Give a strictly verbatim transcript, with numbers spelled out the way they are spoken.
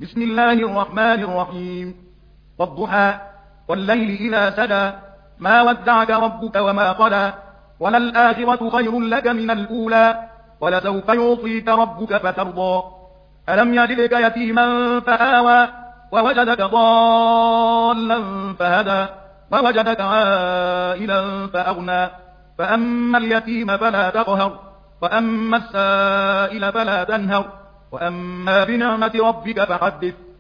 بسم الله الرحمن الرحيم والضحى والليل إذا سجى ما ودعك ربك وما قلى وللآخرة خير لك من الأولى ولسوف يعطيك ربك فترضى ألم يجدك يتيما فآوى ووجدك ضالا فهدى ووجدك عائلا فأغنى فأما اليتيم فلا تقهر وأما السائل فلا تنهر وأما بنعمة ربك فحدث